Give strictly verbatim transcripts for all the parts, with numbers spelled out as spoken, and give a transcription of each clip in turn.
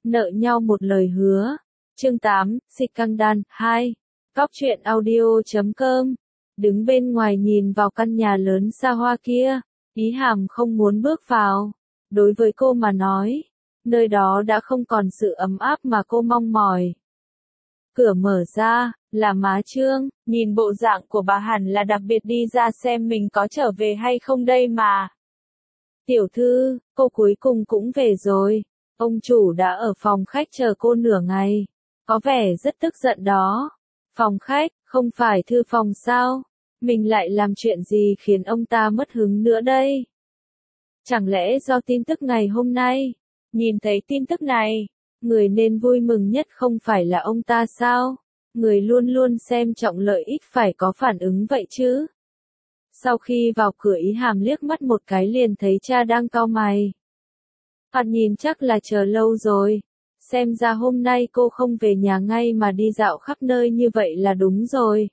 nợ nhau một lời hứa. Chương tám, Scandal hai. Góc truyện audio chấm com. Đứng bên ngoài nhìn vào căn nhà lớn xa hoa kia, Ý Hàm không muốn bước vào. Đối với cô mà nói, nơi đó đã không còn sự ấm áp mà cô mong mỏi. Cửa mở ra, là má Trương, nhìn bộ dạng của bà hẳn là đặc biệt đi ra xem mình có trở về hay không đây mà. Tiểu thư, cô cuối cùng cũng về rồi. Ông chủ đã ở phòng khách chờ cô nửa ngày. Có vẻ rất tức giận đó. Phòng khách, không phải thư phòng sao? Mình lại làm chuyện gì khiến ông ta mất hứng nữa đây? Chẳng lẽ do tin tức ngày hôm nay? Nhìn thấy tin tức này, người nên vui mừng nhất không phải là ông ta sao? Người luôn luôn xem trọng lợi ích phải có phản ứng vậy chứ. Sau khi vào cửa Ý Hàm liếc mắt một cái liền thấy cha đang cau mày. Hắn nhìn chắc là chờ lâu rồi. Xem ra hôm nay cô không về nhà ngay mà đi dạo khắp nơi như vậy là đúng rồi.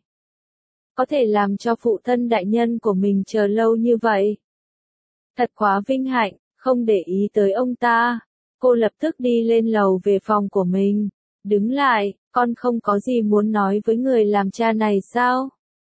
Có thể làm cho phụ thân đại nhân của mình chờ lâu như vậy. Thật quá vinh hạnh, không để ý tới ông ta. Cô lập tức đi lên lầu về phòng của mình. Đứng lại, con không có gì muốn nói với người làm cha này sao?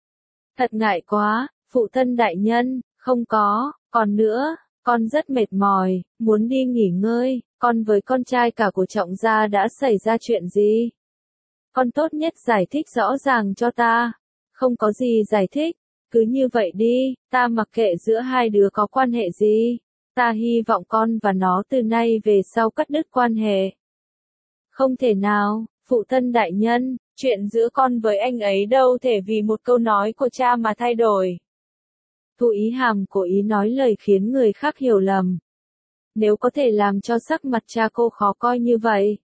Thật ngại quá, phụ thân đại nhân, không có, còn nữa, con rất mệt mỏi, muốn đi nghỉ ngơi, con với con trai cả của Trọng gia đã xảy ra chuyện gì? Con tốt nhất giải thích rõ ràng cho ta. Không có gì giải thích, cứ như vậy đi, ta mặc kệ giữa hai đứa có quan hệ gì. Ta hy vọng con và nó từ nay về sau cắt đứt quan hệ. Không thể nào, phụ thân đại nhân, chuyện giữa con với anh ấy đâu thể vì một câu nói của cha mà thay đổi. Thu Ý Hàm cố ý nói lời khiến người khác hiểu lầm. Nếu có thể làm cho sắc mặt cha cô khó coi như vậy.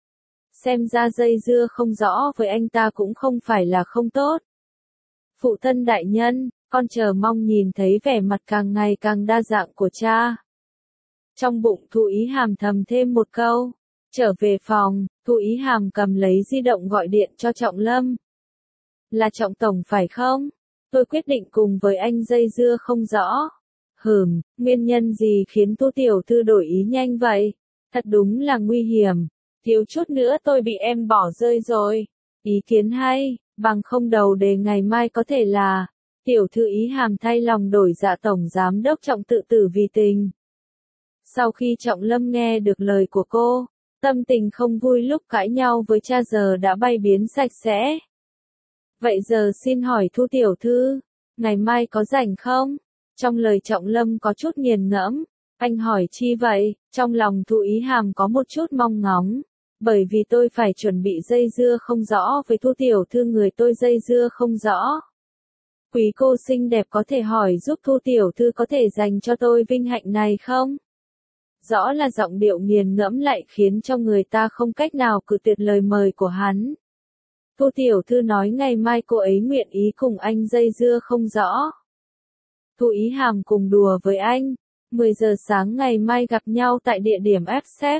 Xem ra dây dưa không rõ với anh ta cũng không phải là không tốt. Phụ thân đại nhân, con chờ mong nhìn thấy vẻ mặt càng ngày càng đa dạng của cha. Trong bụng Thu Ý Hàm thầm thêm một câu. Trở về phòng, Thu Ý Hàm cầm lấy di động gọi điện cho Trọng Lâm. Là Trọng Tổng phải không? Tôi quyết định cùng với anh dây dưa không rõ. Hừm, nguyên nhân gì khiến Thu Tiểu Thư đổi ý nhanh vậy? Thật đúng là nguy hiểm. Thiếu chút nữa tôi bị em bỏ rơi rồi. Ý kiến hay, bằng không đầu đề ngày mai có thể là Tiểu Thư Ý Hàm thay lòng đổi dạ Tổng Giám đốc Trọng tự tử vì tình. Sau khi Trọng Lâm nghe được lời của cô, tâm tình không vui lúc cãi nhau với cha giờ đã bay biến sạch sẽ. Vậy giờ xin hỏi Thu Tiểu Thư, ngày mai có rảnh không? Trong lời Trọng Lâm có chút nghiền ngẫm. Anh hỏi chi vậy? Trong lòng Thu Ý Hàm có một chút mong ngóng. Bởi vì tôi phải chuẩn bị dây dưa không rõ với Thu Tiểu Thư, người tôi dây dưa không rõ. Quý cô xinh đẹp có thể hỏi giúp Thu Tiểu Thư có thể dành cho tôi vinh hạnh này không? Rõ là giọng điệu nghiền ngẫm lại khiến cho người ta không cách nào cự tuyệt lời mời của hắn. Thu Tiểu Thư nói ngày mai cô ấy nguyện ý cùng anh dây dưa không rõ. Thu Ý Hàm cùng đùa với anh. mười giờ sáng ngày mai gặp nhau tại địa điểm F-Sex.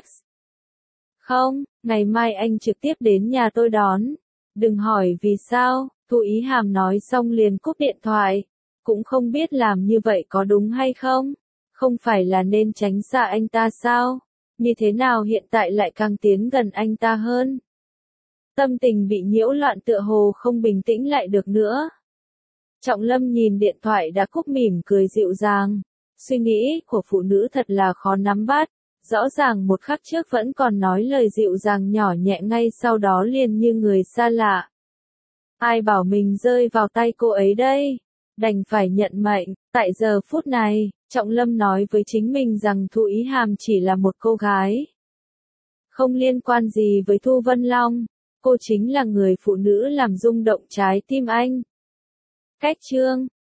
Không, ngày mai anh trực tiếp đến nhà tôi đón. Đừng hỏi vì sao, Thu Ý Hàm nói xong liền cúp điện thoại. Cũng không biết làm như vậy có đúng hay không? Không phải là nên tránh xa anh ta sao? Như thế nào hiện tại lại càng tiến gần anh ta hơn? Tâm tình bị nhiễu loạn tựa hồ không bình tĩnh lại được nữa. Trọng Lâm nhìn điện thoại đã cúp mỉm cười dịu dàng. Suy nghĩ của phụ nữ thật là khó nắm bắt. Rõ ràng một khắc trước vẫn còn nói lời dịu dàng nhỏ nhẹ, ngay sau đó liền như người xa lạ. Ai bảo mình rơi vào tay cô ấy đây? Đành phải nhận mệnh. Tại giờ phút này, Trọng Lâm nói với chính mình rằng Thu Ý Hàm chỉ là một cô gái. Không liên quan gì với Thu Vân Long. Cô chính là người phụ nữ làm rung động trái tim anh. Cách chương,